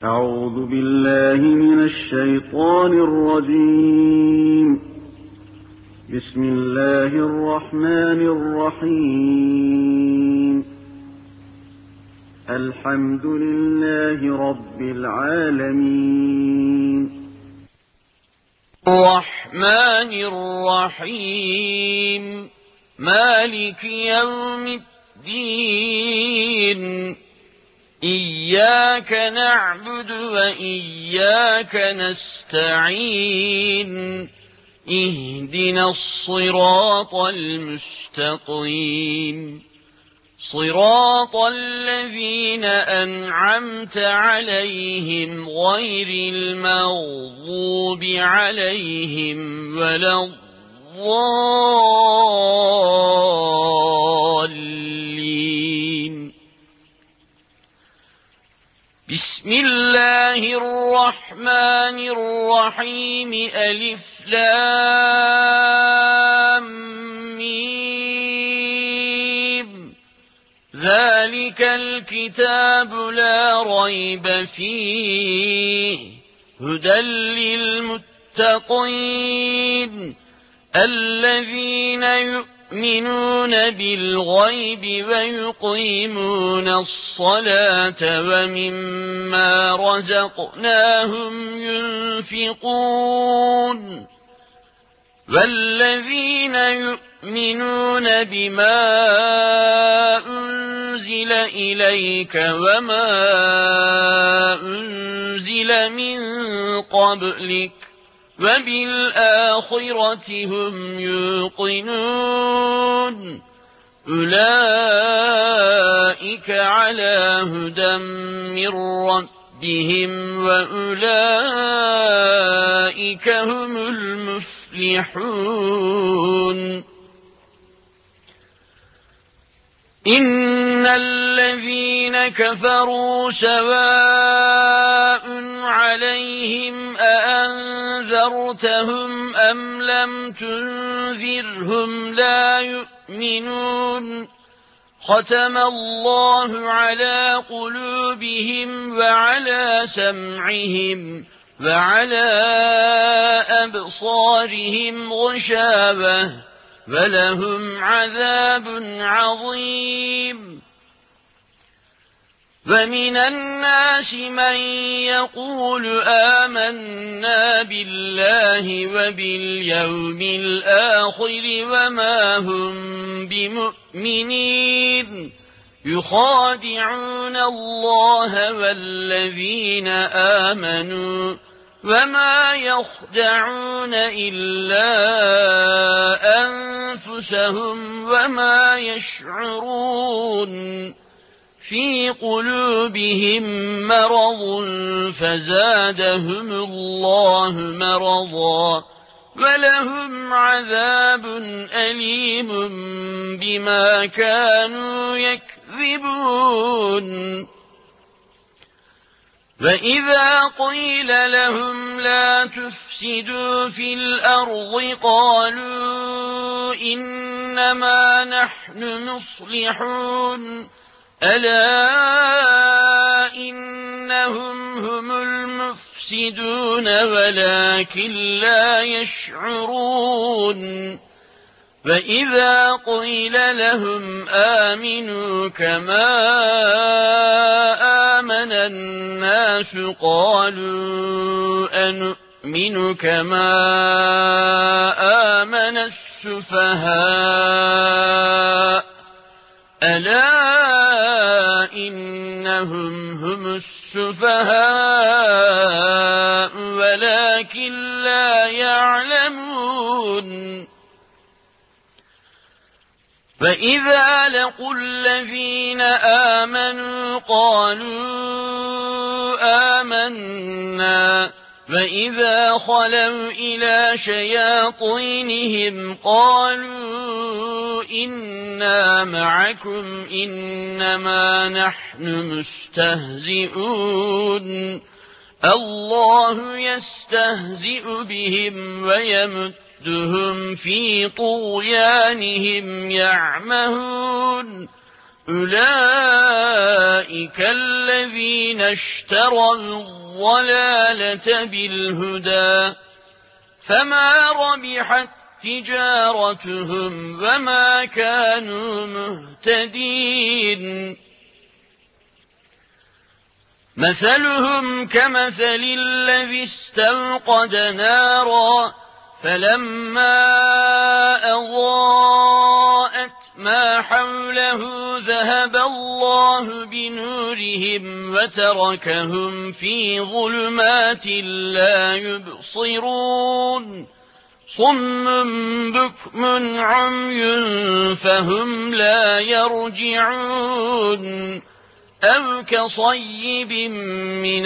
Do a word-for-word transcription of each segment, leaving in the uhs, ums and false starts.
أعوذ بالله من الشيطان الرجيم. بسم الله الرحمن الرحيم. الحمد لله رب العالمين. الرحمن الرحيم مالك يوم الدين. إياك نعبد وإياك نستعين. اهدنا الصراط المستقيم صراط الذين أنعمت عليهم غير المغضوب عليهم ولا الضالين. بسم الله الرحمن الرحيم. ألف لام ميم. ذلك الكتاب لا ريب فيه هدى للمتقين الذين يؤمنون بالغيب ويقيمون الصلاة ومما رزقناهم ينفقون والذين يؤمنون بما أنزل إليك وما أنزل من قبلك وبالآخرة هم يوقنون أولئك على هدى من ربهم وأولئك هم المفلحون. إن الذين كفروا سواء عليهم أأنذرتهم أم لم تنذرهم لا يؤمنون. ختم الله على قلوبهم وعلى سمعهم وعلى أبصارهم غشاوة ولهم عذاب عظيم. ومن الناس من يقول آمنا بالله وباليوم الآخر وما هم بمؤمنين يخادعون الله والذين آمنوا وما يخدعون إلا أنفسهم وما يشعرون. في قلوبهم مرض فزادهم الله مرضا ولهم عذاب أليم بما كانوا يكذبون. وإذا قيل لهم لا تفسدوا في الأرض قالوا إنما نحن مصلحون ألا إنهم هم المفسدون ولكن لا يشعرون. وإذا قيل لهم آمنوا كما آمن الناس قالوا أنؤمن كما آمن السفهاء ألا إنهم هم السفهاء ولكن لا يعلمون. وإذا لقوا الذين آمنوا قالوا آمنا وإذا خلوا إلى شياطينهم قالوا إنا معكم إنما نحن مستهزئون. الله يستهزئ بهم ويمدهم في طغيانهم يعمهون أولئك الذين اشتروا الضلالة بالهدى فما ربحت تجارتهم وما كانوا مهتدين مثلهم كمثل الذي استوقد نارا فلما أضاءت ما حوله ذهب الله بنورهم وتركهم في ظلمات لا يبصرون صم بكم عمي فهم لا يرجعون أو كصيب من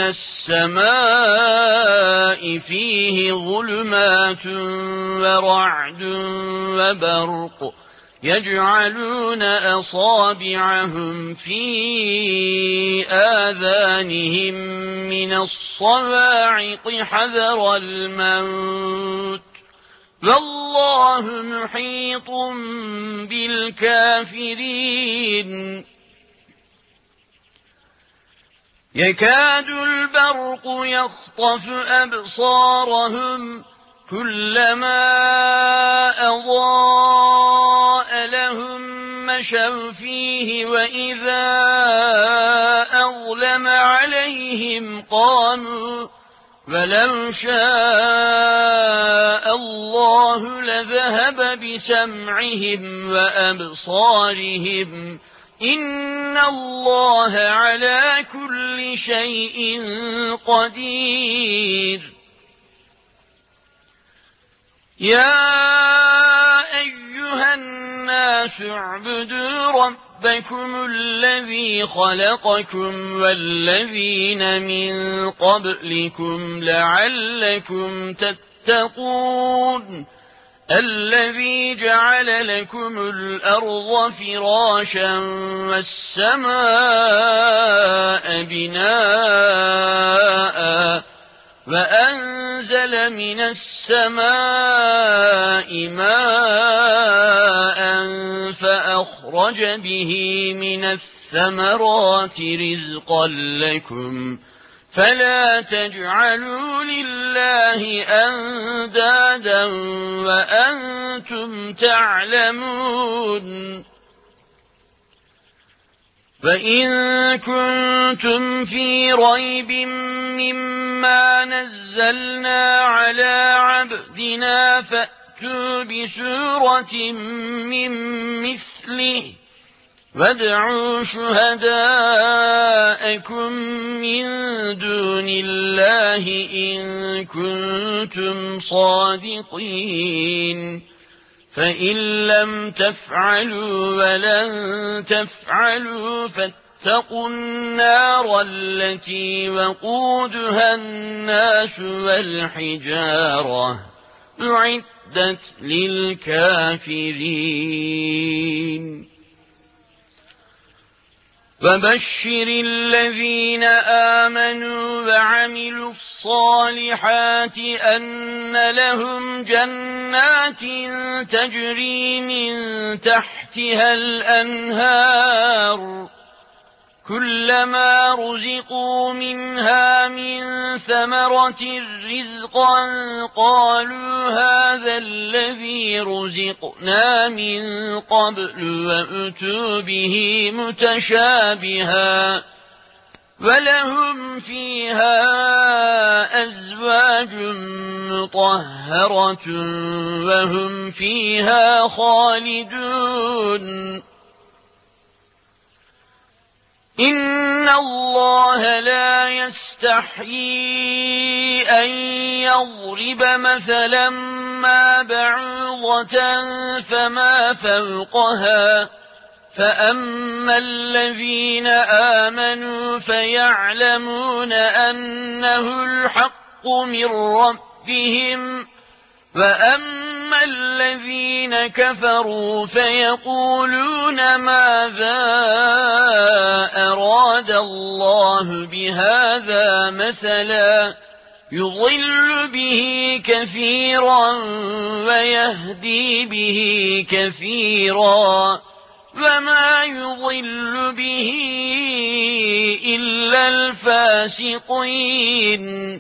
السماء فيه ظلمات ورعد وبرق يجعلون أصابعهم في آذانهم من الصواعق حذر الموت والله محيط بالكافرين يكاد البرق يخطف أبصارهم كلما أضاء لهم مشوا فيه وإذا أظلم عليهم قاموا ولو شاء الله لذهب بسمعهم وأبصارهم إن الله على كل شيء قدير يا أيها الناس اعبدوا ربكم الذي خلقكم والذين من قبلكم لعلكم تتقون الذي جعل لكم الأرض فراشا والسماء بناء وأنزل من السماء ماء فأخرج به من الثمرات رزقا لكم فلا تجعلوا لله أندادا وأنتم تعلمون فإن كنتم في ريب مما نزلنا على عبدنا فأتوا بسورة من مثله وادعوا شهداءكم من دون الله إن كنتم صادقين فإن لم تفعلوا ولن تفعلوا فاتقوا النار التي وقودها الناس والحجارة أعدت للكافرين وبشر الذين آمنوا وعملوا الصالحات أن لهم جنات تجري من تحتها الأنهار كلما رزقوا منها من ثمرة رزقا قالوا هذا الذي رزقنا من قبل وأتوا به متشابها ولهم فيها أزواج مطهرة وهم فيها خالدون إن الله لا يستحيي أن يضرب مثلا ما بعوضة فما فوقها فأما الذين آمنوا فيعلمون أنه الحق من ربهم وأما الذين كفروا فيقولون ماذا أراد الله بهذا مثلا يضل به كثيرا ويهدي به كثيرا وما يضل به إلا الفاسقين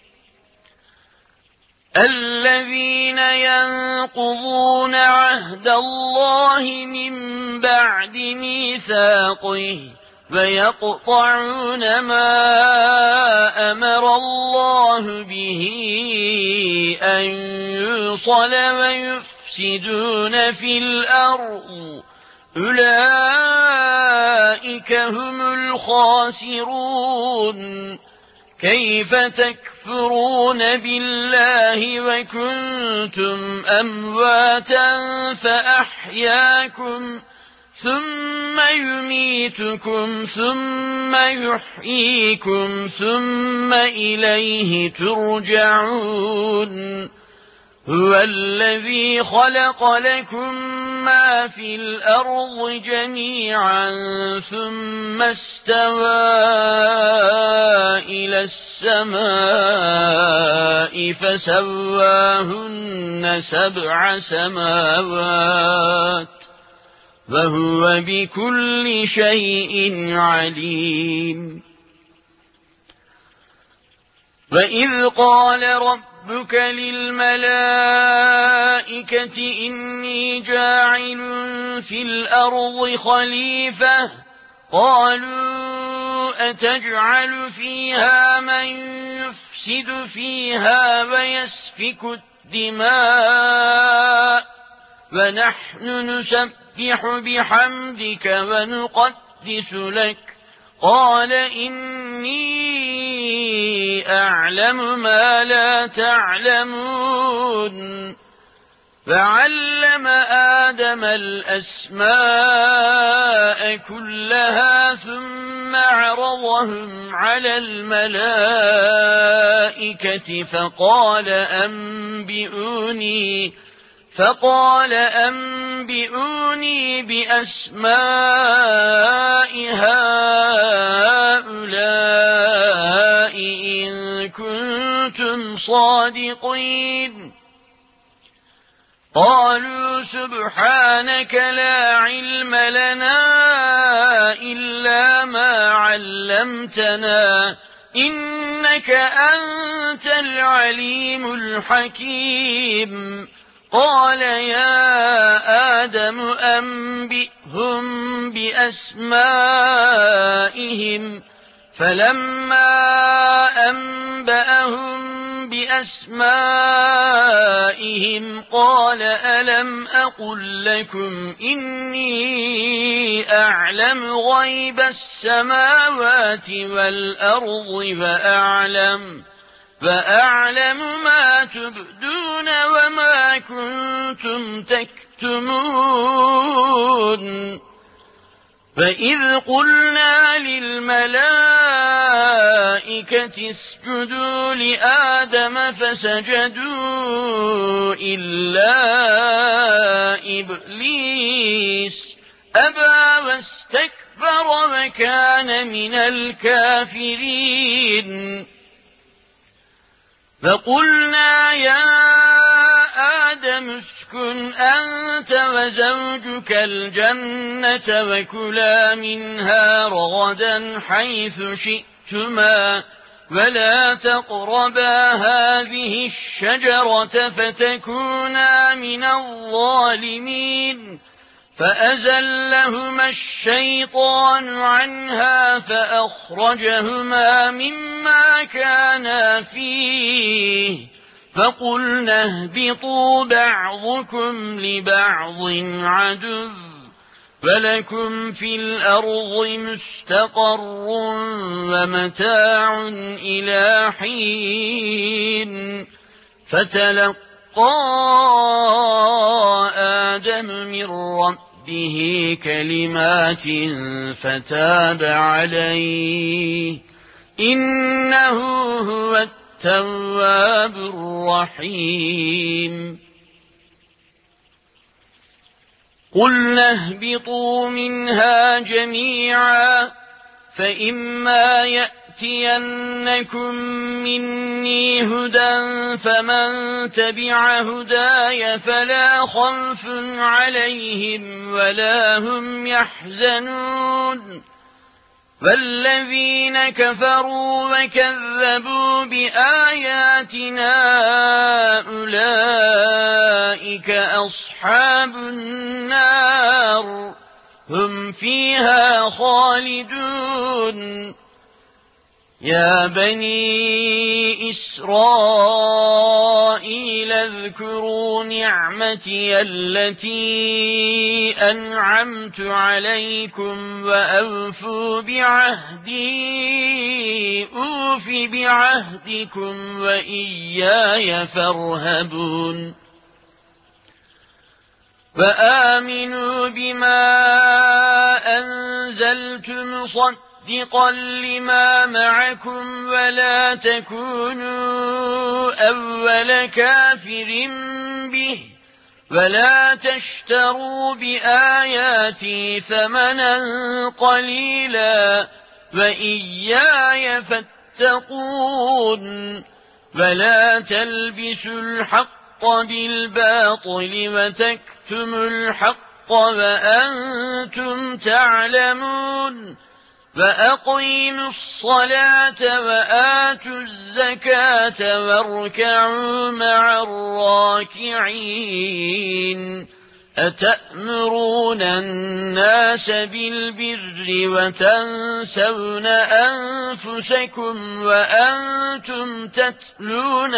الذين ينقضون عهد الله من بعد ميثاقه ويقطعون ما أمر الله به أن يوصل ويفسدون في الأرض أولئك هم الخاسرون كيف تكفرون بالله وكنتم أمواتا فأحياكم ثم يميتكم ثم يحييكم ثم إليه ترجعون هو الذي خلق لكم ما في الأرض جميعا ثم استوى إلى السماء فسواهن سبع سماوات وهو بكل شيء عليم وإذ قال ربك للملائكة إني جاعل في الأرض خليفة قالوا أتجعل فيها من يفسد فيها ويسفك الدماء ونحن نسبح بحمدك ونقدس لك قال إني أعلم ما لا تعلمون فعلم آدم الأسماء كلها ثم عرضهم على الملائكة فقال أنبئوني فقال أنبئوني بأسماء هؤلاء إن كنتم صادقين قالوا سبحانك لا علم لنا إلا ما علمتنا إنك أنت العليم الحكيم قال يا آدم أنبئهم بأسمائهم فلما أنبأهم بأسمائهم قال ألم أقل لكم إني أعلم غيب السماوات والأرض وأعلم فأعلم ما تبدون وما كنتم تكتمون فإذ قلنا للملائكة اسجدوا لآدم فسجدوا إلا إبليس أبى واستكبر وكان من الكافرين فقلنا يا آدم اسكن أنت وزوجك الجنة وكلا منها رغدا حيث شئتما ولا تقربا هذه الشجرة فتكونا من الظالمين فأزلهما الشيطان عنها فأخرجهما مما كانا فيه فقلنا اهبطوا بعضكم لبعض عدو ولكم في الأرض مستقر ومتاع إلى حين فتلقى آدم من ربه كلمات فتاب عليه إنه هو التواب الرحيم قلنا اهبطوا منها جميعا فإما يأتي يَأْتِيَنَّكُم مِّنِّي هُدًى فَمَن تَبِعَ هُدَايَ فَلَا خَوْفٌ عَلَيْهِمْ وَلَا هُمْ يَحْزَنُونَ وَالَّذِينَ كَفَرُوا وَكَذَّبُوا بِآيَاتِنَا أُولَٰئِكَ أَصْحَابُ النَّارِ هُمْ فِيهَا خَالِدُونَ يَا بَنِي إِسْرَائِيلَ اذْكُرُوا نِعْمَتِيَ الَّتِي أَنْعَمْتُ عَلَيْكُمْ وَأَوْفُوا بِعَهْدِي أُوفِ بِعَهْدِكُمْ وَإِيَّايَ فَارْهَبُونِ وَآمِنُوا بِمَا أَنزَلْتُ مُصَدِّقًا لِمَا مَعَكُمْ وَلَا تَكُونُوا أَوَّلَ كَافِرٍ بِهِ وَلَا تَشْتَرُوا بِآيَاتِي ثَمَنًا قَلِيلًا وَإِيَّايَ فَاتَّقُونِ وَلَا تَلْبِسُوا الْحَقَّ بِالْبَاطِلِ وَتَكْتُمُوا الْحَقَّ وَأَنتُمْ تَعْلَمُونَ وَأَقِيمُوا الصَّلَاةَ وَآتُوا الزَّكَاةَ وَارْكَعُوا مَعَ الرَّاكِعِينَ أَتَأْمُرُونَ النَّاسَ بِالْبِرِّ وَتَنسَوْنَ أَنفُسَكُمْ وَأَنتُمْ تَتْلُونَ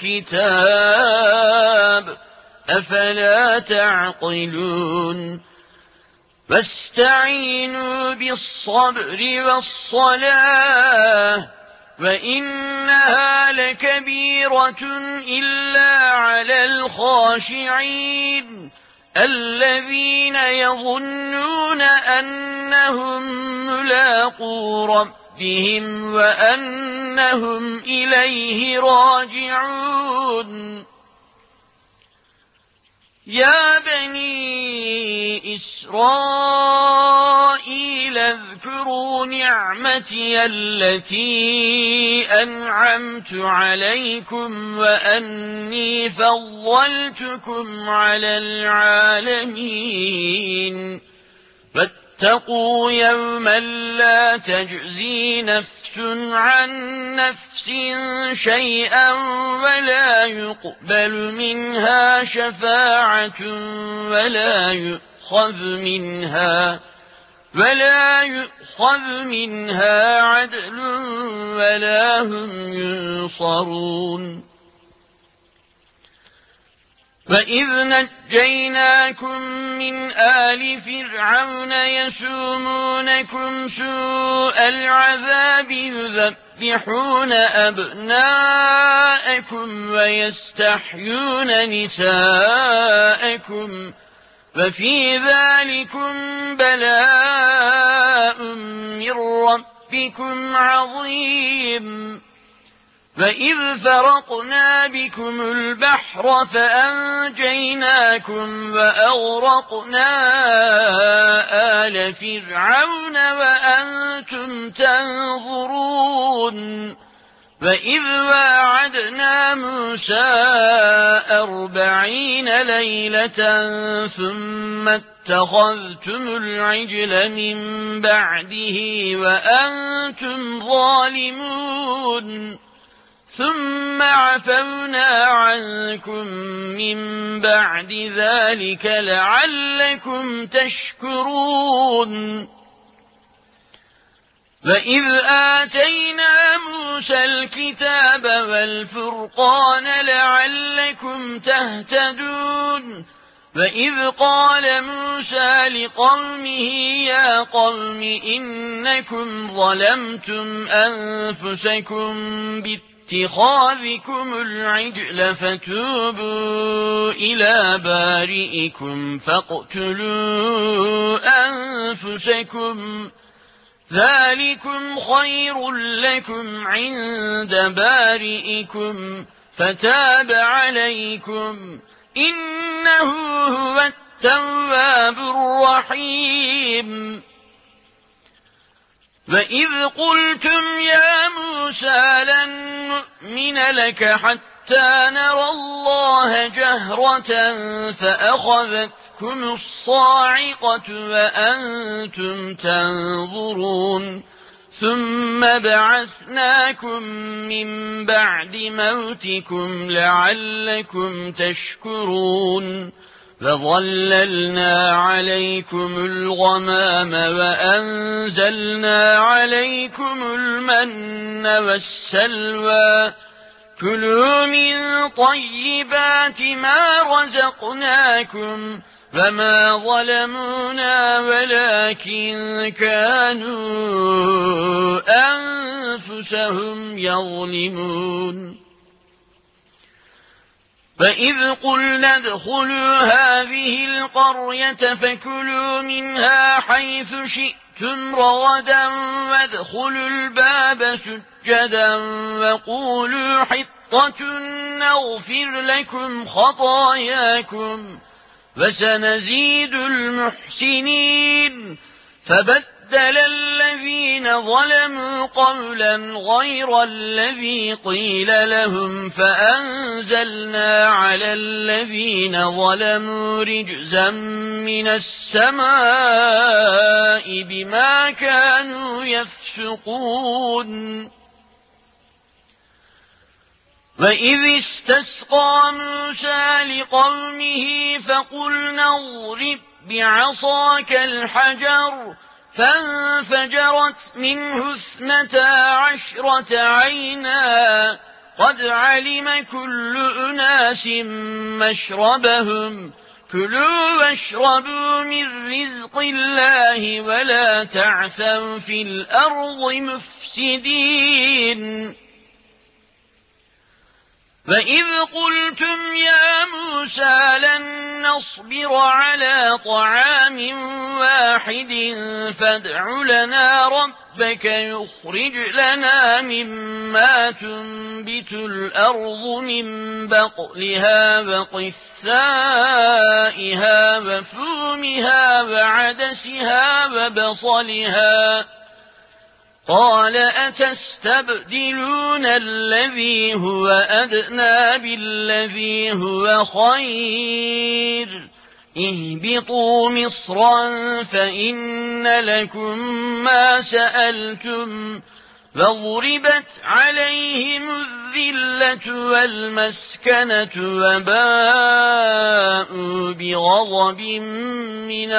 الْكِتَابَ أَفَلَا تَعْقِلُونَ وَاسْتَعِينُوا بِالصَّبْرِ وَالصَّلَاةِ وَإِنَّهَا لَكَبِيرَةٌ إِلَّا عَلَى الْخَاشِعِينَ الَّذِينَ يَظُنُّونَ أَنَّهُم مُّلَاقُو رَبِّهِمْ وَأَنَّهُمْ إِلَيْهِ راجعون يَا بَنِي إِسْرَائِيلَ اذْكُرُوا نِعْمَتِيَ الَّتِي أَنْعَمْتُ عَلَيْكُمْ وَأَنِّي فَضَّلْتُكُمْ عَلَى الْعَالَمِينَ وَاتَّقُوا يَوْمًا لَّا تَجْزِي نَفْسٌ عَن نَّفْسٍ شَيْئًا وَلَا يُقْبَلُ مِنْهَا شَفَاعَةٌ وَلَا يُؤْخَذُ مِنْهَا وَلَا يُؤْخَذُ مِنْهَا عَدْلٌ وَلَا هُمْ يُنصَرُونَ وَإِذْ نَجَّيْنَاكُم مِّنْ آلِ فِرْعَوْنَ يَسُومُونَكُمْ سُوءَ الْعَذَابِ يُذَبِّحُونَ أَبْنَاءَكُمْ وَيَسْتَحْيُونَ نِسَاءَكُمْ وَفِي ذَلِكُمْ بَلَاءٌ مِّن رَّبِّكُمْ عَظِيمٌ وَإِذْ فَرَقْنَا بِكُمُ الْبَحْرَ فَأَنجَيْنَاكُمْ وَأَغْرَقْنَا آلَ فِرْعَوْنَ وَأَنتُمْ تَنظُرُونَ وَإِذْ وَاعَدْنَا مُوسَىٰ أَرْبَعِينَ لَيْلَةً ثُمَّ اتَّخَذْتُمُ الْعِجْلَ مِن بَعْدِهِ وَأَنتُمْ ظَالِمُونَ ثُمَّ عَفَوْنَا عَنكُم مِّن بَعْدِ ذَلِكَ لَعَلَّكُمْ تَشْكُرُونَ وَإِذْ آتَيْنَا مُوسَى الْكِتَابَ وَالْفُرْقَانَ لَعَلَّكُمْ تَهْتَدُونَ وَإِذْ قَالَ مُوسَى لِقَوْمِهِ يَا قَوْمِ إِنَّكُمْ ظَلَمْتُمْ أَنفُسَكُمْ بِاتِّخَاذِكُمُ الْعِجْلَ فَتُوبُوا إِلَىٰ بَارِئِكُمْ فَاقْتُلُوا أَنفُسَكُمْ ذَٰلِكُمْ خَيْرٌ لَّكُمْ عِندَ بَارِئِكُمْ فَتَابَ عَلَيْكُمْ إِنَّهُ هُوَ التَّوَّابُ الرَّحِيمُ وَإِذْ قُلْتُمْ يَا مُوسَىٰ لَن نُّؤْمِنَ لَكَ حَتَّىٰ نَرَى اللَّهَ جَهْرَةً فَأَخَذَتْكُمُ الصَّاعِقَةُ وَأَنتُمْ تَنظُرُونَ ثُمَّ بَعَثْنَاكُم مِّن بَعْدِ مَوْتِكُمْ لَعَلَّكُمْ تَشْكُرُونَ وَظَلَّلْنَا عَلَيْكُمُ الْغَمَامَ وَأَنزَلْنَا عَلَيْكُمُ الْمَنَّ وَالسَّلْوَىٰ كُلُوا مِن طَيِّبَاتِ مَا رَزَقْنَاكُمْ وَمَا ظَلَمُونَا وَلَٰكِن كَانُوا أَنفُسَهُمْ يَظْلِمُونَ وَإِذْ قُلْنَا ادْخُلُوا هَٰذِهِ الْقَرْيَةَ فَكُلُوا مِنْهَا حَيْثُ شِئْتُمْ رَغَدًا وَادْخُلُوا الْبَابَ سُجَّدًا وَقُولُوا حِطَّةٌ نَّغْفِرْ لَكُمْ خَطَايَاكُمْ وَسَنَزِيدُ الْمُحْسِنِينَ فَبَدَّلَ الَّذِينَ ظَلَمُوا قَوْلًا غَيْرَ الَّذِي قِيلَ لَهُمْ فَأَنزَلْنَا عَلَى الَّذِينَ ظَلَمُوا رِجْزًا مِّنَ السَّمَاءِ بِمَا كَانُوا يَفْسُقُونَ وَإِذِ اسْتَسْقَىٰ مُوسَىٰ لِقَوْمِهِ فَقُلْنَا اضْرِب بِّعَصَاكَ الْحَجَرَ فَانفَجَرَتْ مِنْهُ اثْنَتَا عَشْرَةَ عَيْنًا قَدْ عَلِمَ كُلُّ أُنَاسٍ مَّشْرَبَهُمْ كُلُوا وَاشْرَبُوا مِن رِّزْقِ اللَّهِ وَلَا تَعْثَوْا فِي الْأَرْضِ مُفْسِدِينَ وَإِذْ قُلْتُمْ يَا مُوسَىٰ لَن نَّصْبِرَ عَلَىٰ طَعَامٍ وَاحِدٍ فَادْعُ لَنَا رَبَّكَ يُخْرِجْ لَنَا مِمَّا تُنبِتُ الْأَرْضُ مِن بَقْلِهَا وَقِثَّائِهَا وَفُومِهَا وَعَدَسِهَا وَبَصَلِهَا قَالَ أَتَسْتَبْدِلُونَ الَّذِي هُوَ أَدْنَىٰ بِالَّذِي هُوَ خَيْرٌ اهْبِطُوا مِصْرًا فَإِنَّ لَكُم مَّا سَأَلْتُمْ وَضُرِبَتْ عَلَيْهِمُ الذِّلَّةُ وَالْمَسْكَنَةُ وَبَاءُوا بِغَضَبٍ مِّنَ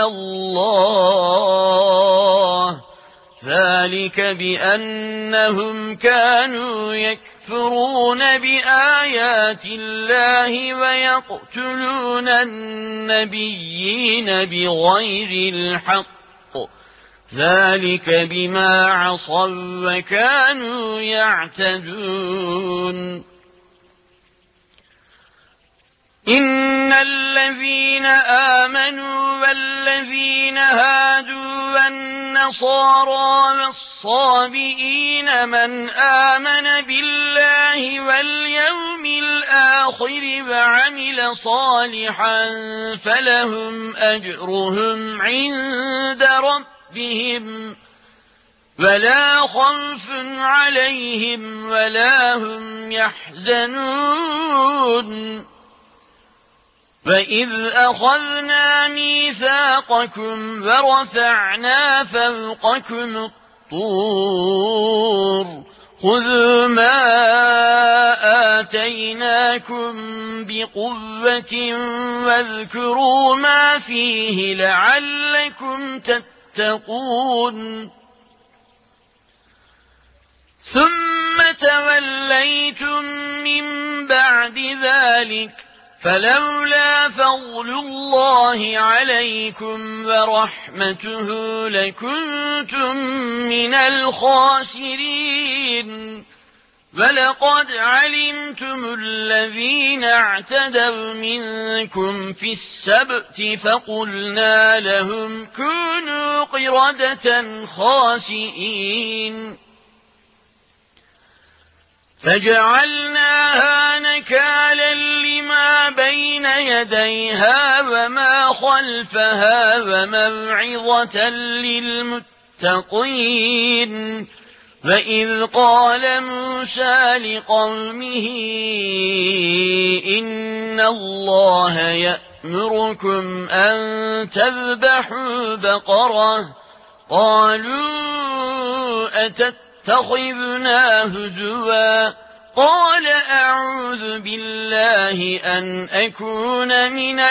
اللَّهِ ذَلِكَ بِأَنَّهُمْ كَانُوا يَكْفُرُونَ بِآيَاتِ اللَّهِ وَيَقْتُلُونَ النَّبِيِّينَ بِغَيْرِ الْحَقِّ ذَلِكَ بِمَا عَصَوا وَكَانُوا يَعْتَدُونَ إِنَّ الَّذِينَ آمَنُوا وَالَّذِينَ هَادُوا وَالنَّصَارَىٰ وَالصَّابِئِينَ مَنْ آمَنَ بِاللَّهِ وَالْيَوْمِ الْآخِرِ وَعَمِلَ صَالِحًا فَلَهُمْ أَجْرُهُمْ عِندَ رَبِّهِمْ وَلَا خَوْفٌ عَلَيْهِمْ وَلَا هُمْ يَحْزَنُونَ وَإِذْ أَخَذْنَا مِيثَاقَكُمْ وَرَفَعْنَا فَوْقَكُمُ الطُّورَ خُذُوا مَا آتَيْنَاكُمْ بِقُوَّةٍ وَاذْكُرُوا مَا فِيهِ لَعَلَّكُمْ تَتَّقُونَ ثُمَّ تَوَلَّيْتُم مِّن بَعْدِ ذَٰلِكَ فَلَوْلَا فَضْلُ اللَّهِ عَلَيْكُمْ وَرَحْمَتُهُ لَكُنتُم مِّنَ الْخَاسِرِينَ وَلَقَدْ عَلِمْتُمُ الَّذِينَ اعْتَدَوْا مِنكُمْ فِي السَّبْتِ فَقُلْنَا لَهُمْ كُونُوا قِرَدَةً خَاسِئِينَ فَجَعَلْنَاهَا نَكَالًا لِّمَا بَيْنَ يَدَيْهَا وَمَا خَلْفَهَا وَمَوْعِظَةً للمتقين فإذ قال موسى لقومه إن الله يأمركم أن تذبحوا بقرة قالوا أتتخذنا هزوا قال أعوذ بالله أن أكون من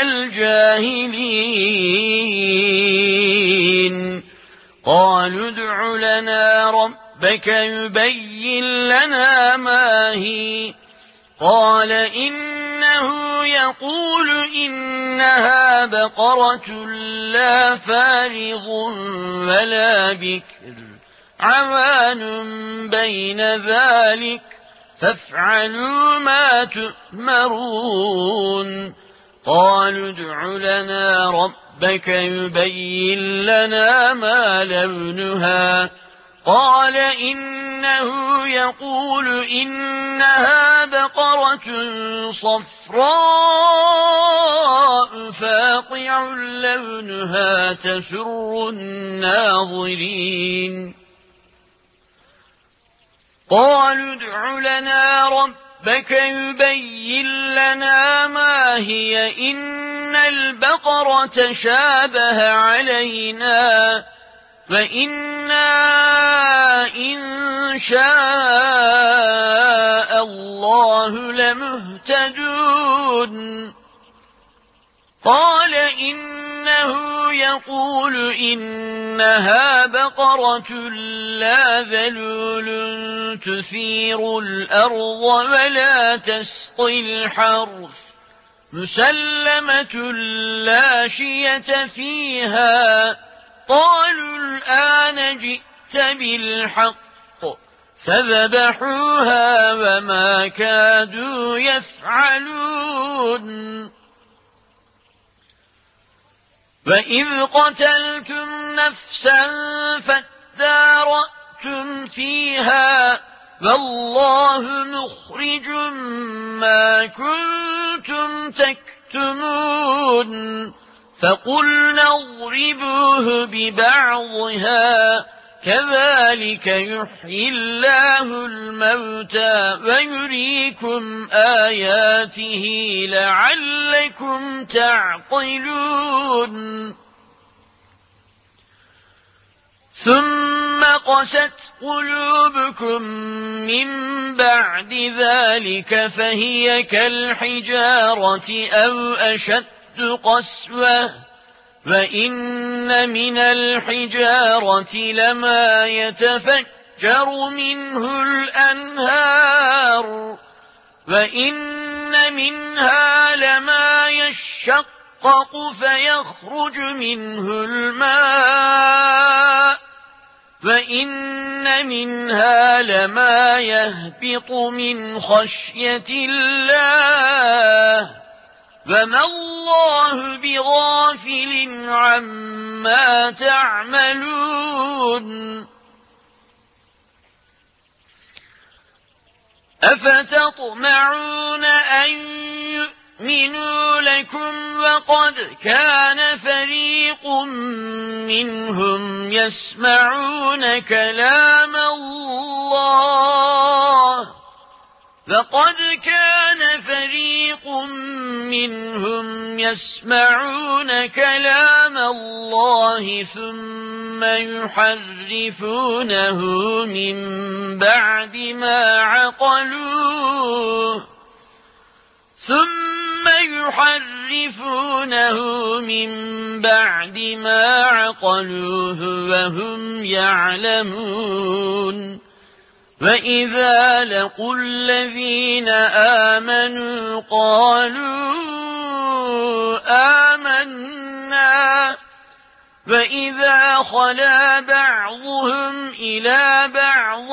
الجاهلين قالوا ادع لنا ربك يبين لنا ما هي قال إنه يقول إنها بقرة لا فارض ولا بكر عوان بين ذلك فافعلوا ما تؤمرون قالوا ادع لنا ربك يبين لنا ما لونها قال إنه يقول إنها بقرة صفراء فاقع لونها تسر الناظرين قالوا ادع لنا ربك يبين لنا ما هي إن البقرة شابه علينا فإنا إن شاء الله لمهتدون قال إنه يقول إنها بقرة لا ذلول تثير الأرض ولا تسقي الحرث مسلمة لا شية فيها قالوا الآن جئت بالحق فذبحوها وما كادوا يفعلون وإذ قتلتم نفسا فادارأتم فيها والله مخرج ما كنتم تكتمون فقلنا اضربوه ببعضها كذلك يحيي الله الموتى ويريكم آياته لعلكم تعقلون ثم قست قلوبكم من بعد ذلك فهي كالحجارة أو أشد قسوة وإن من الحجارة لما يتفجر منه الأنهار وإن منها لما يشقق فيخرج منه الماء وإن منها لما يهبط من خشية الله وما الله بغافل عما تعملون أفتطمعون أن يؤمنوا لكم وقد كان فريق منهم يسمعون كلام الله فقد كان فريق منهم يسمعون كلام الله ثم يحرفونه من بعد ما عقلوه ثم يحرفونه من بعد ما عقلوه وهم يعلمون وإذا لقوا الذين آمنوا قالوا آمنا وإذا خلا بعضهم إلى بعض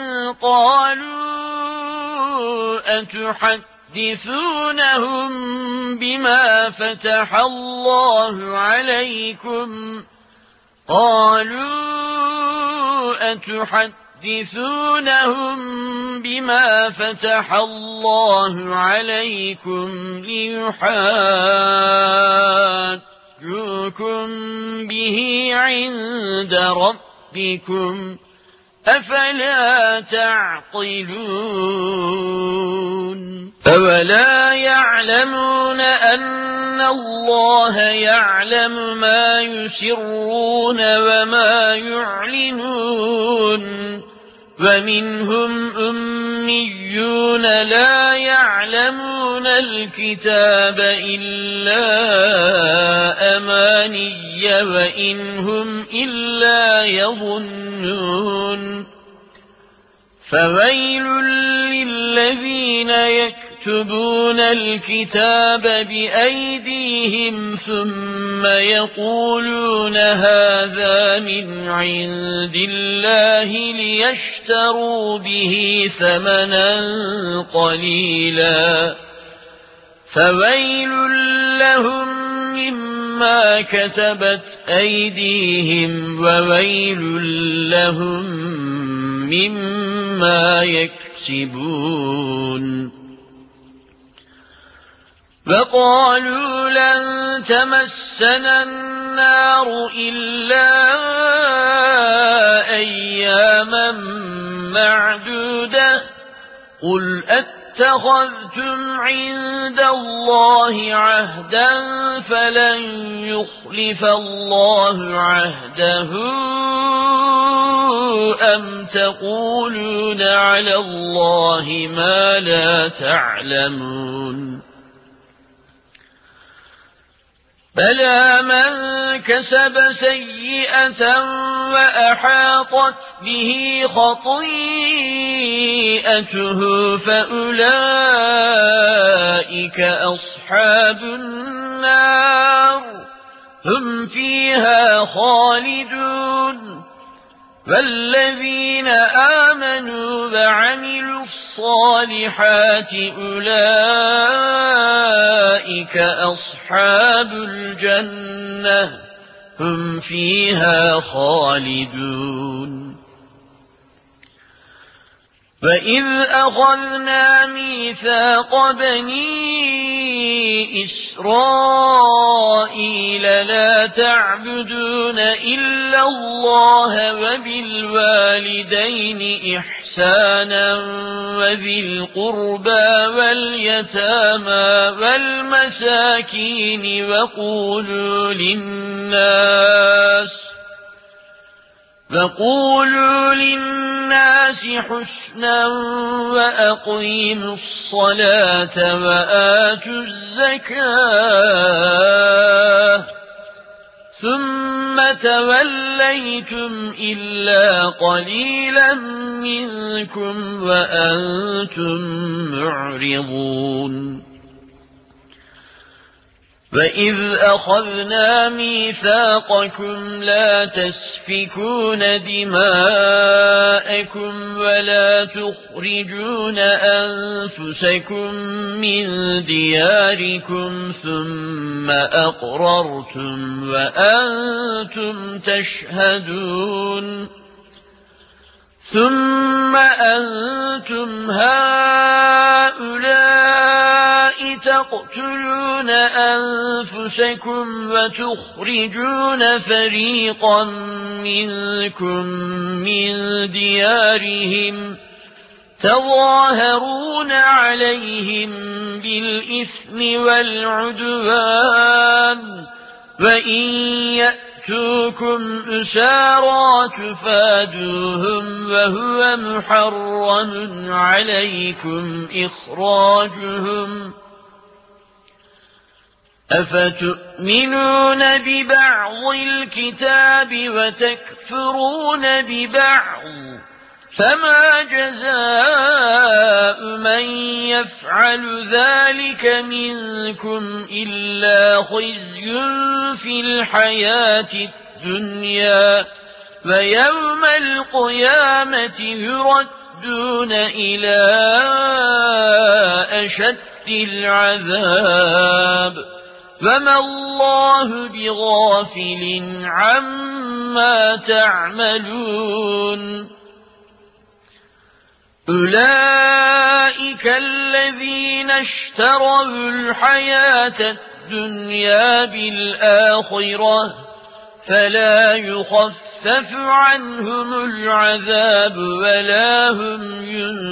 قالوا أتحدثونهم بما فتح الله عليكم قالوا أتحدثونهم يحدثونهم بما فتح الله عليكم ليحاجوكم به عند ربكم أفلا تعقلون أولا يعلمون أن الله يعلم ما يسرون وما يعلنون ومنهم أميون لا يعلمون الكتاب إلا أماني وإن هم إلا يظنون فويل للذين يكتبون الكتاب بأيديهم ثم يقولون هذا من عند الله ليشتروا به ثمنا قليلا فويل لهم مما كتبت أيديهم وويل لهم مما يكسبون وقالوا لن تمسنا النار إلا أياما معدودة قل اتخذتم عند الله عهدا فلن يخلف الله عهده أم تقولون على الله ما لا تعلمون بلى من كسب سيئة وأحاطت به خطيئته فأولئك أصحاب النار هم فيها خالدون والذين آمنوا وعملوا الصالحات أولئك أصحاب الجنة هم فيها خالدون وإذ أخذنا ميثاق بني إسرائيل لا تعبدون إلا الله وبالوالدين إحسانا وذي القربى واليتامى والمساكين وقولوا للناس وقولوا للناس حسنا وأقيموا الصلاة وآتوا الزكاة ثم توليتم إلا قليلا منكم وأنتم معرضون وَإِذْ أَخَذْنَا مِيثَاقَكُمْ لَا تَسْفِكُونَ دِمَاءَكُمْ وَلَا تُخْرِجُونَ أَنفُسَكُمْ مِنْ دِيَارِكُمْ ثُمَّ أَقْرَرْتُمْ وَأَنْتُمْ تَشْهَدُونَ ثُمَّ أَنْتُمْ هَؤُلَاءِ تَقْتُلُونَ أَنفُسَكُمْ وَتُخْرِجُونَ فَرِيقًا مِنْكُمْ مِنْ دِيَارِهِمْ تَظَاهَرُونَ عَلَيْهِمْ بِالْإِثْمِ وَالْعُدْوَانِ وَإِنْ يَأْتُوكُمْ أُسَارَىٰ تُفَادُوهُمْ وَهُوَ مُحَرَّمٌ عَلَيْكُمْ إِخْرَاجُهُمْ أَفَتُؤْمِنُونَ بِبَعْضِ الْكِتَابِ وَتَكْفُرُونَ بِبَعْضٍ فَمَا جَزَاءُ مَنْ يَفْعَلُ ذَلِكَ مِنْكُمْ إِلَّا خِزْيٌ فِي الْحَيَاةِ الدُّنْيَا وَيَوْمَ الْقِيَامَةِ يُرَدُّونَ إِلَى أَشَدِّ الْعَذَابِ وَمَا اللَّهُ بِغَافِلٍ عَمَّا تَعْمَلُونَ أُولَئِكَ الَّذِينَ اشْتَرَوُا الْحَيَاةَ الدُّنْيَا بِالْآخِرَةِ فَلَا يُخَفَّفُ يخفف عنهم العذاب ولا هم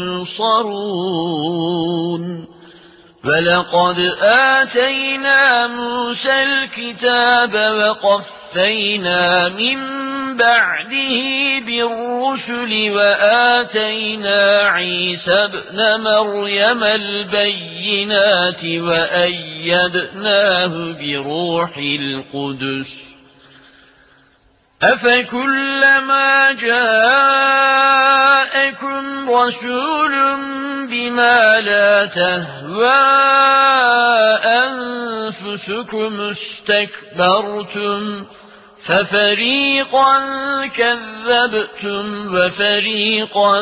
ينصرون فلقد آتينا موسى الكتاب وقفينا من بعده بالرسل وآتينا عيسى ابن مريم البينات وأيدناه بروح القدس أفكلما جاءكم رسول بما لا تهوى أنفسكم استكبرتم ففريقا كذبتم وفريقا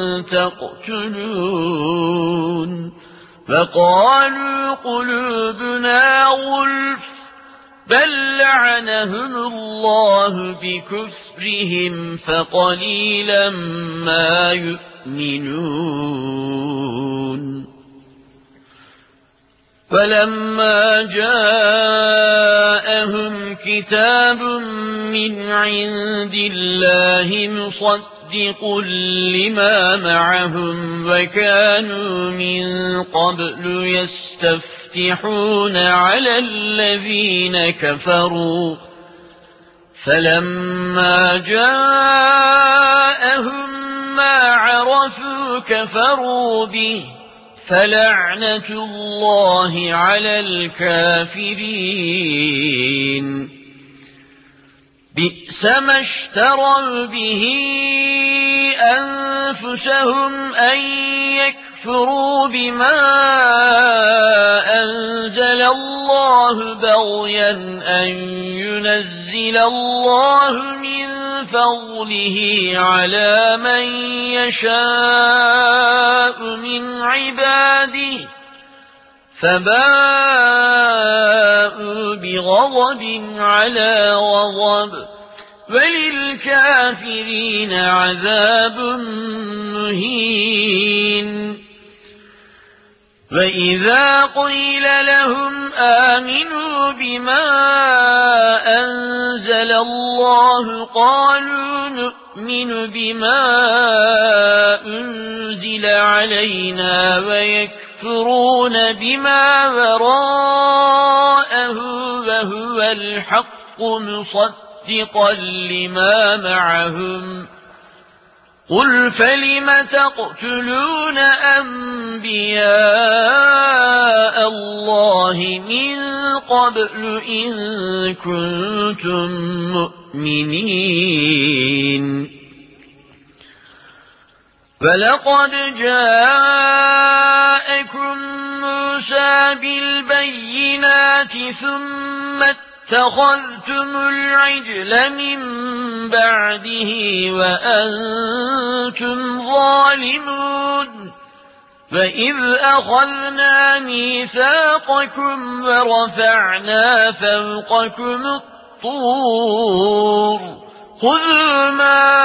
تقتلون فقالوا قلوبنا غلف بل لعنهم الله بكفرهم فقليلا ما يؤمنون فلما جاءهم كتاب من عند الله مصدق لما معهم وكانوا من قبل يستفتحون على الذين كفروا فلما جاءهم ما عرفوا كفروا به فلعنة الله على الكافرين بئس ما اشتروا به أنفسهم أن يكفروا بما أنزل الله بغيا أن ينزل الله من فضله على من يشاء من عباده فباءوا بغضب على غضب وللكافرين عذاب مهين وإذا قيل لهم آمنوا بما أنزل الله قالوا نؤمن بما أنزل علينا ويكفرون بما وراءه وهو الحق مصدقا لما معهم قل فلم تقتلون أنبياء الله من قبل إن كنتم مؤمنين فلقد جاءكم موسى بالبينات ثم اتخذتم العجل من بعده وأنتم ظالمون فإذ أخذنا ميثاقكم ورفعنا فوقكم الطور خذوا ما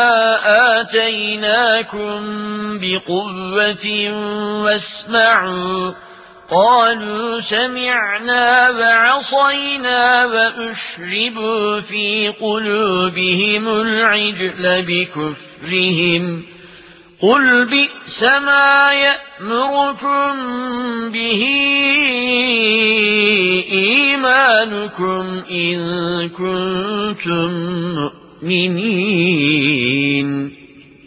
آتيناكم بقوة واسمعوا قالوا سمعنا وعصينا وأشربوا في قلوبهم العجل بكفرهم قل بئس ما يأمركم به إيمانكم إن كنتم مؤمنين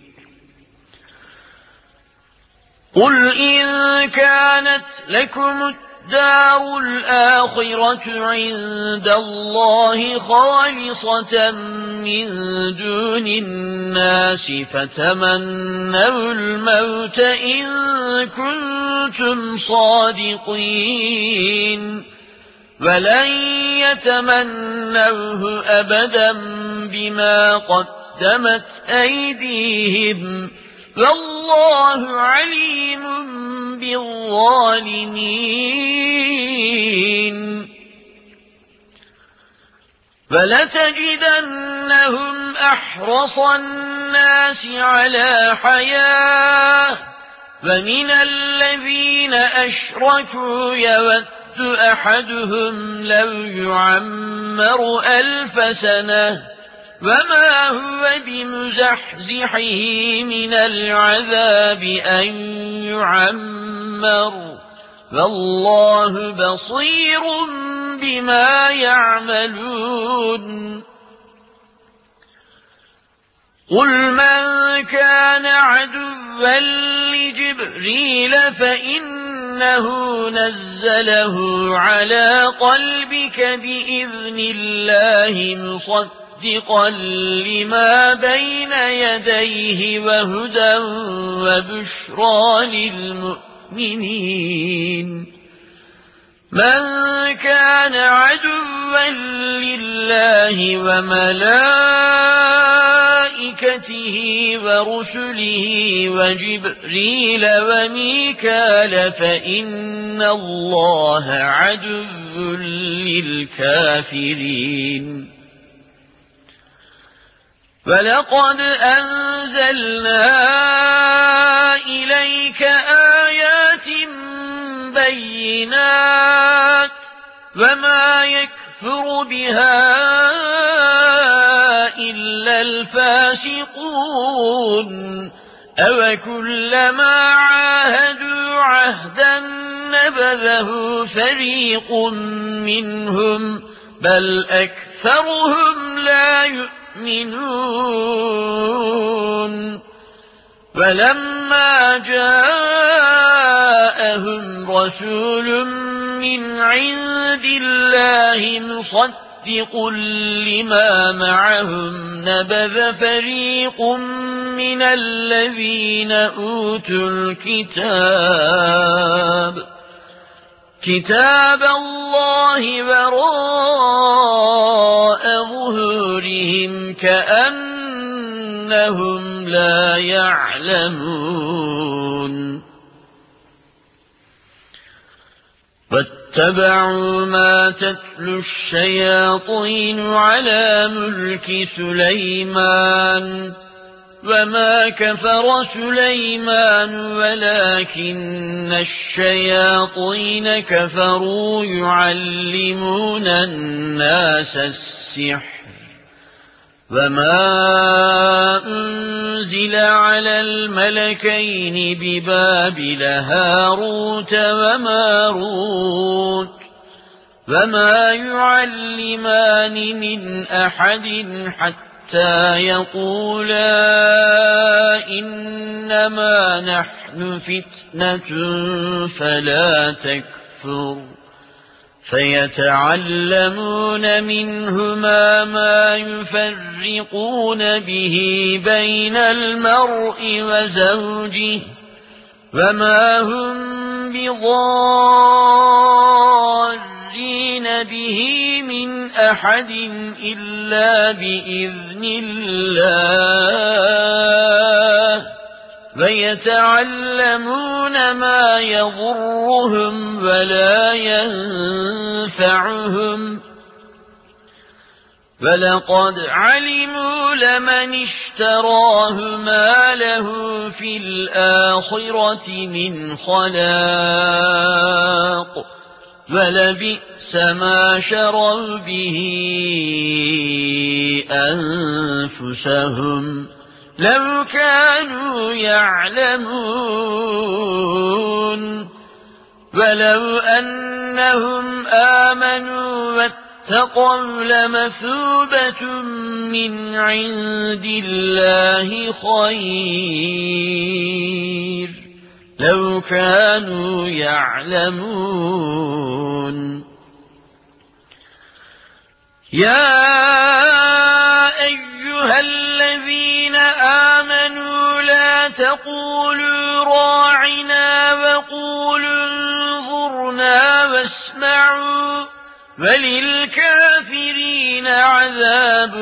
قل إن كانت لكم الدار الآخرة عند الله خالصة من دون الناس فتمنوا الموت إن كنتم صادقين ولن يتمنوه أبدا بما قدمت أيديهم والله عليم بالظالمين فلتجدنهم أحرص الناس على حياة ومن الذين أشركوا يود أحدهم لو يعمر ألف سنة وما هو بمزحزحه من العذاب أن يعمر والله بصير بما يعملون قل من كان عدوا لجبريل فإنه نزله على قلبك بإذن الله مصدقا لما بين يديه وهدى وبشرى للمؤمنين من كان عدوا لله وملائكته ورسله وجبريل وميكال فإن الله عدو للكافرين ولقد أنزلنا إليك آيات بينات وما يكفر بها إلا الفاسقون أوكلما عاهدوا عهدا نبذه فريق منهم بل أكثرهم لا يؤمنون ولما جاءهم رسول من عند الله مصدق لما معهم نبذ فريق من الذين أوتوا الكتاب كتاب الله وراء ظهورهم كأنهم لا يعلمون واتبعوا ما تتلو الشياطين على ملك سليمان وما كفر سليمان ولكن الشياطين كفروا يعلمون الناس السحر وما أنزل على الملكين ببابل هاروت وماروت وما يعلمان من أحد حتى حتى يقولا إنما نحن فتنة فلا تكفر فيتعلمون منهما ما يفرقون به بين المرء وزوجه وما هم بضارين به من أحد إلا بإذن الله ويتعلمون ما يضرهم ولا ينفعهم ولقد علموا لمن اشتراه ما له في الآخرة من خلاق ولبئس ما شروا به أنفسهم لو كانوا يعلمون ولو أنهم آمنوا واتقوا لمثوبة من عند الله خير لو كانوا يعلمون يا أيها الذين آمنوا لا تقولوا راعنا وقولوا انظرنا واسمعوا وللكافرين عذاب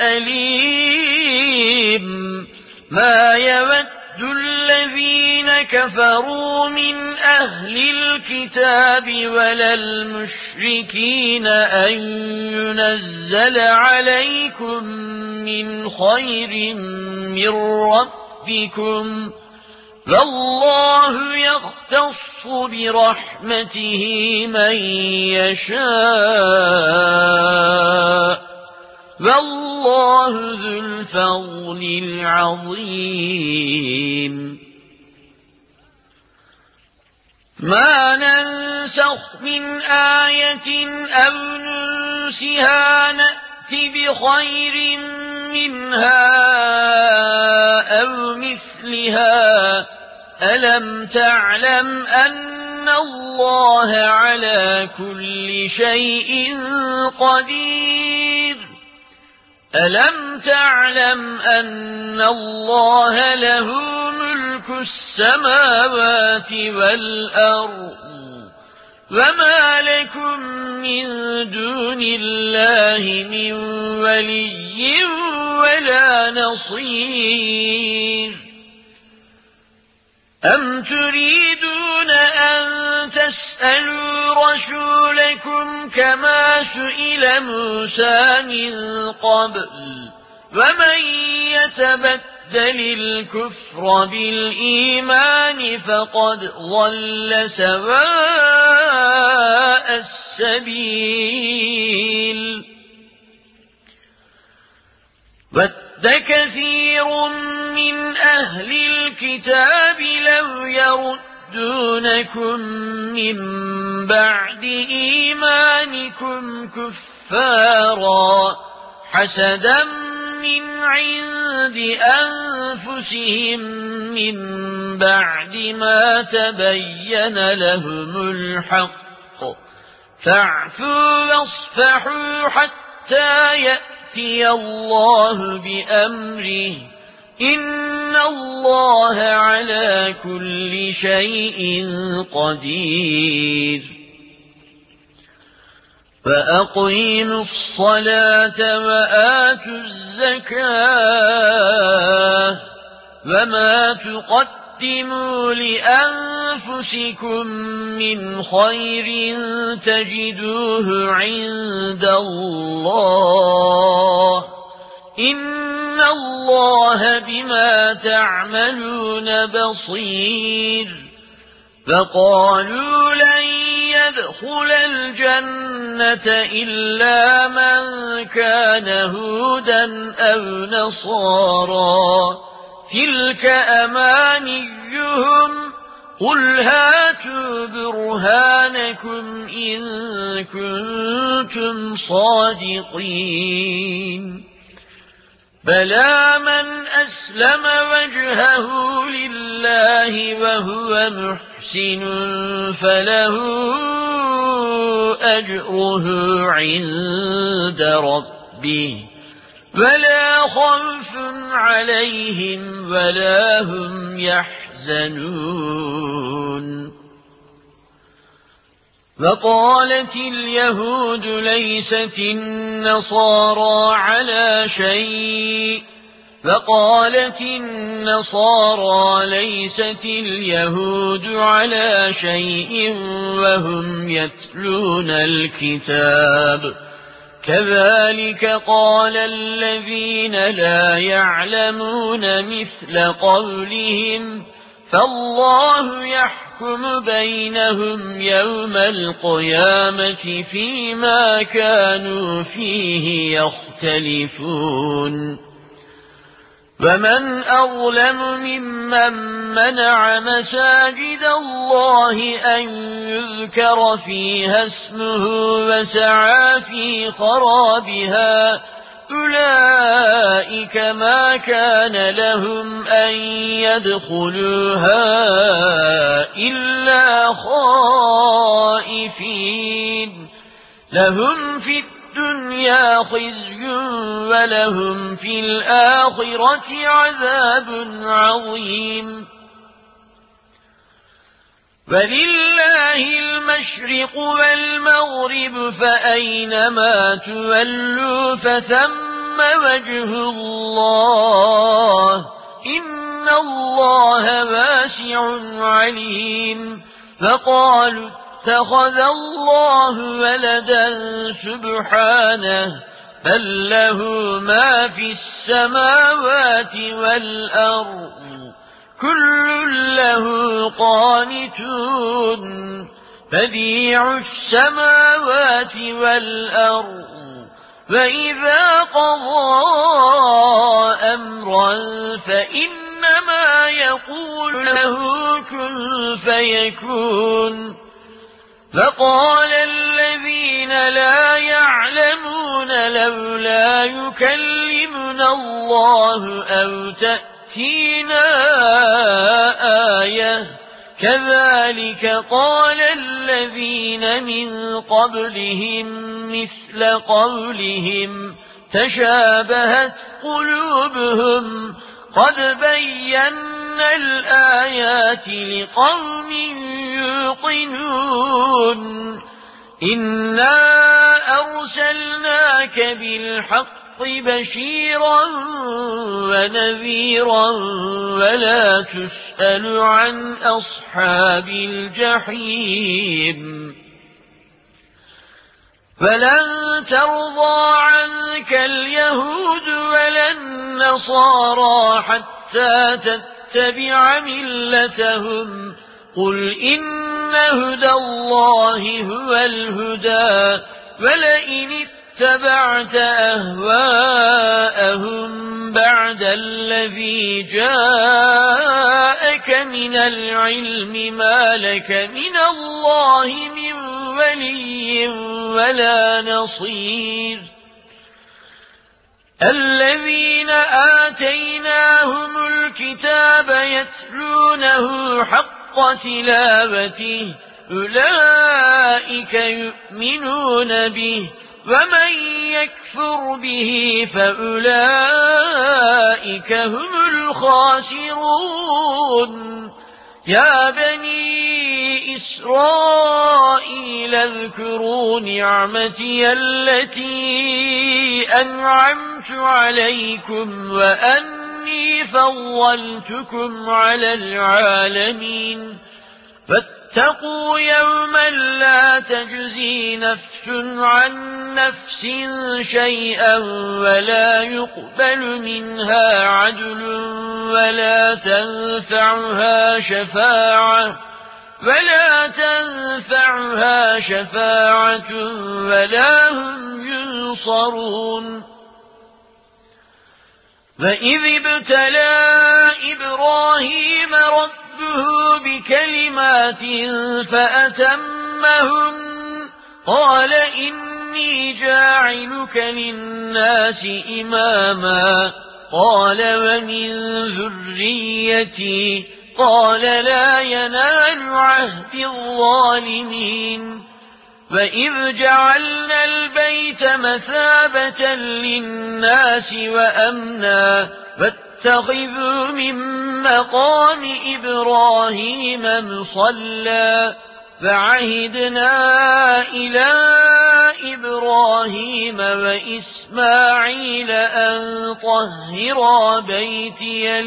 أليم ما يود الذين كفروا من أهل الكتاب ولا المشركين أن ينزل عليكم من خير من ربكم فالله يختص برحمته من يشاء والله ذو الفضل العظيم. ما ننسخ من آية أو ننسها نأت بخير منها أو مثلها ألم تعلم أن الله على كل شيء قدير ألم تعلم أن الله له ملك السماوات والأرض وما لكم من دون الله من ولي ولا نصير أم تريدون أن تسألوا رسولكم كما سئل موسى من قبل ومن يتبدل الكفر بالإيمان فقد ضل سواء السبيل ود كثير من أهل الكتاب لو يردونكم من بعد إيمانكم كفارا حسدا من عند أنفسهم من بعد ما تبين لهم الحق فاعفوا واصفحوا حتى يأتي الله بأمره إن الله على كل شيء قدير فأقيموا الصلاة وآتوا الزكاة وما تقدموا لأنفسكم من خير تجدوه عند الله إن الله بما تعملون بصير فقالوا لن يدخل الجنة إلا من كان هودا أو نصارا تلك أمانيهم قل هاتوا برهانكم إن كنتم صادقين بلى من أسلم وجهه لله وهو محسن فله أجره عند ربه ولا خوف عليهم ولا هم يحزنون وقالت اليهود ليست النصارى على شيء وقالت النصارى ليست اليهود على شيء وهم يتلون الكتاب كذلك قال الذين لا يعلمون مثل قولهم فالله يحكم بينهم يوم القيامة فيما كانوا فيه يختلفون ومن أظلم ممن منع مساجد الله أن يذكر فيها اسمه وسعى في خرابها أولئك ما كان لهم أن يدخلوها إلا خائفين لهم في الدنيا خزي ولهم في الآخرة عذاب عظيم ولله المشرق والمغرب فأينما تولوا فثم وجه الله إن الله واسع عليم فقالوا اتخذ الله ولدا سبحانه بل له ما في السماوات والأرض كل له قانتون بديع السماوات والأرض فإذا قضى أمرا فإنما يقول له كن فيكون. فقال الذين لا يعلمون لولا يكلمنا الله أو تأتينا آية كذلك قال الذين من قبلهم مثل قولهم تشابهت قلوبهم قد بينا الآيات لقوم يوقنون. إنا أرسلناك بالحق بشيرا ونذيرا ولا تسأل عن أصحاب الجحيم. فلن ترضى عنك اليهود ولا النصارى حتى تتبع ملتهم قل إن هدى الله هو الهدى ولئن اتبعت أهواءهم بعد الذي جاءك من العلم ما لك من الله من ولي ولا نصير. الذين آتيناهم الكتاب يتلونه حق تلاوته أولئك يؤمنون به ومن يكفر به فأولئك هم الخاسرون. يا بني إسرائيل اذكروا نعمتي التي أنعمت عليكم وأني فضلتكم على العالمين. فاتقوا يوما لا تجزي نفس عن نفس شيئا ولا يقبل منها عدل ولا تنفعها شفاعة ولا تنفعها شفاعة ولا هم ينصرون. فإذ ابتلى إبراهيم ربه بكلمات فأتمهن قال إني جاعلك للناس إماما قال ومن ذريتي قال لا ينال عهد الظالمين. وإذ جعلنا البيت مثابة للناس وأمنا فاتخذوا من مقام إبراهيم مصلى فعهدنا إلى إبراهيم وإسماعيل أن طهرا بيتي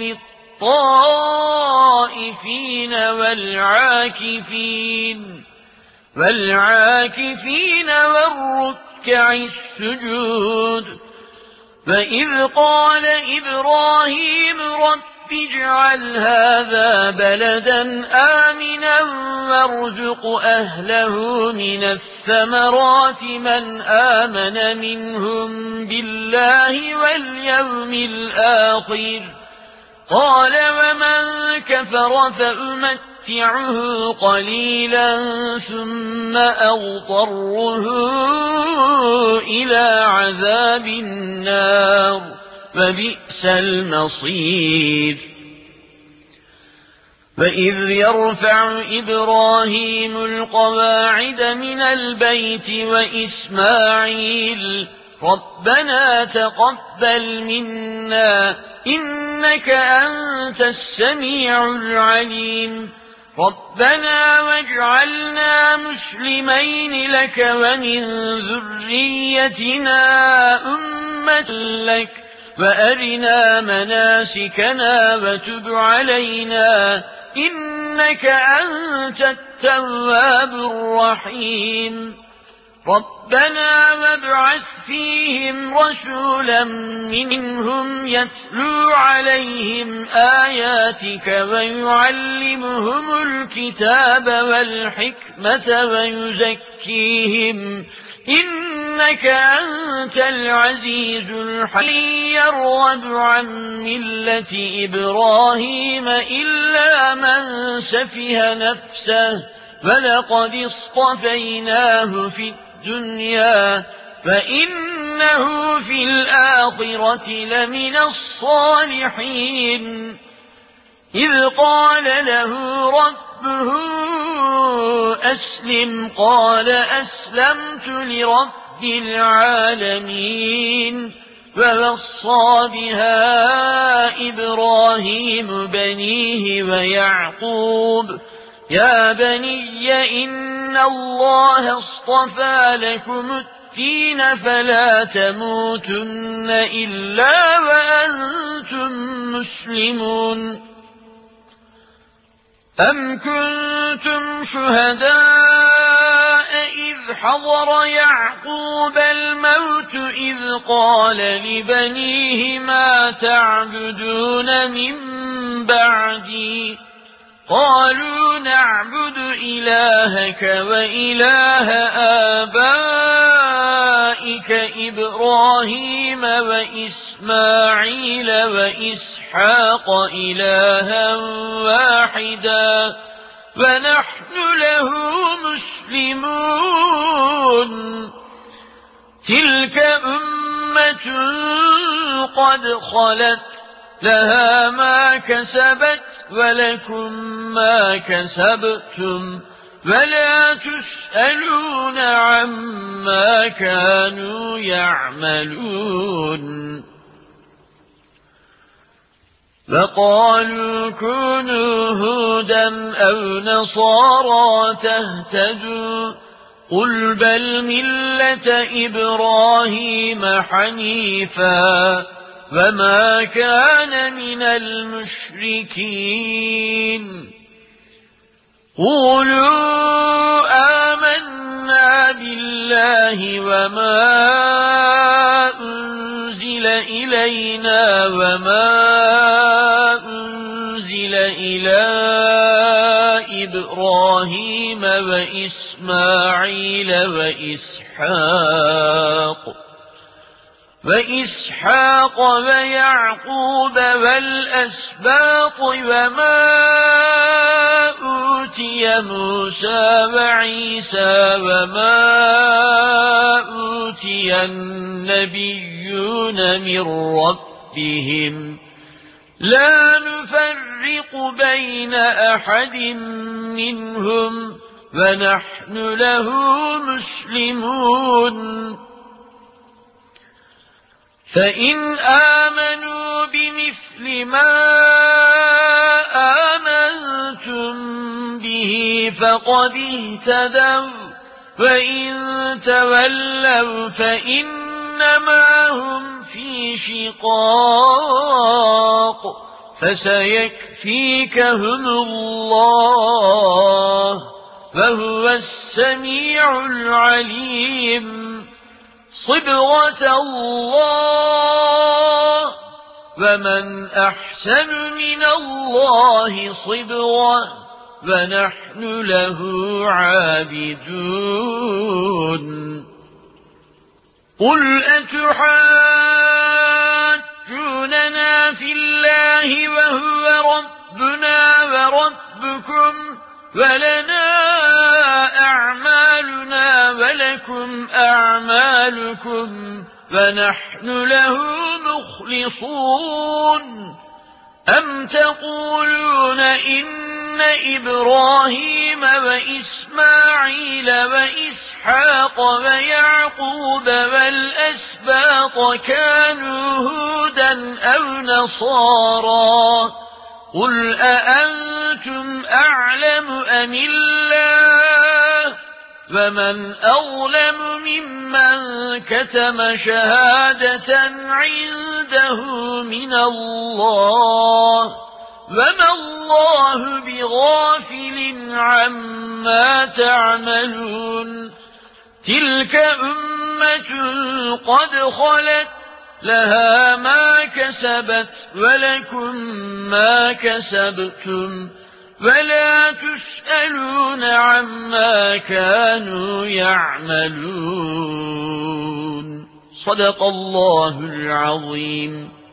للطائفين والعاكفين والعاكفين والركع السجود. فإذ قال إبراهيم رب اجعل هذا بلدا آمنا وارزق أهله من الثمرات من آمن منهم بالله واليوم الآخر قال ومن كفر فأمتعه قليلا ثم أضطره إلى عذاب النار وبئس المصير. فإذ يرفع إبراهيم القواعد من البيت وإسماعيل ربنا تقبل منا إنك أنت السميع العليم ربنا واجعلنا مسلمين لك ومن ذريتنا أمة لك وأرنا مناسكنا وتب علينا إنك أنت التواب الرحيم. ربنا وابعث فيهم رسولا منهم يتلو عليهم آياتك ويعلمهم الكتاب والحكمة ويزكيهم إنك إنك أنت العزيز الحكيم يرغب عن ملة إبراهيم إلا من سفه نفسه ولقد اصطفيناه في الدنيا فإنه في الآخرة لمن الصالحين إذ قال له ربه أسلم قال أسلمت لرب العالمين ووصى بها إبراهيم بنيه ويعقوب يا بني إن الله اصطفى لكم الدين فلا تموتن إلا وأنتم مسلمون أم كنتم شهداء إذ حضر يعقوب الموت إذ قال لبنيه ما تعبدون من بعدي قالوا نعبد إلهك وإله آبائك إبراهيم وإسماعيل وإسحاق إلها واحدا ونحن له مسلمون تلك أمة قد خلت لها ما كسبت ولكم ما كسبتم ولا تسألون عما كانوا يعملون وقالوا كونوا هودا أو نصارى تهتدوا قل بل ملة إبراهيم حنيفا وما كان من المشركين قولوا آمنا بالله وما أنزل إلينا وما أنزل إلى إبراهيم وإسماعيل وإسحاق وإسحاق ويعقوب والأسباط وما أوتي موسى وعيسى وما أوتي النبيون من ربهم لا نفرق بين أحد منهم ونحن له مسلمون فإن آمنوا بمثل ما آمنتم به فقد اهتدوا وإن تولوا فإنما هم في شقاق فسيكفيكهم الله وهو السميع العليم صبغة الله ومن أحسن من الله صبغة ونحن له عابدون قل أتحاجوننا في الله وهو ربنا وربكم ولنا أعمالنا ولكم أعمالكم ونحن له مخلصون أم تقولون إن إبراهيم وإسماعيل وإسحاق ويعقوب والأسباط كانوا هودا أو نصارى قل أأنتم أعلم أم الله ومن أظلم ممن كتم شهادة عنده من الله وما الله بغافل عما تعملون تلك أمة قد خلت لها ما كسبت ولكم ما كسبتم ولا تسألون غافلون عما كانوا يعملون. صدق الله العظيم.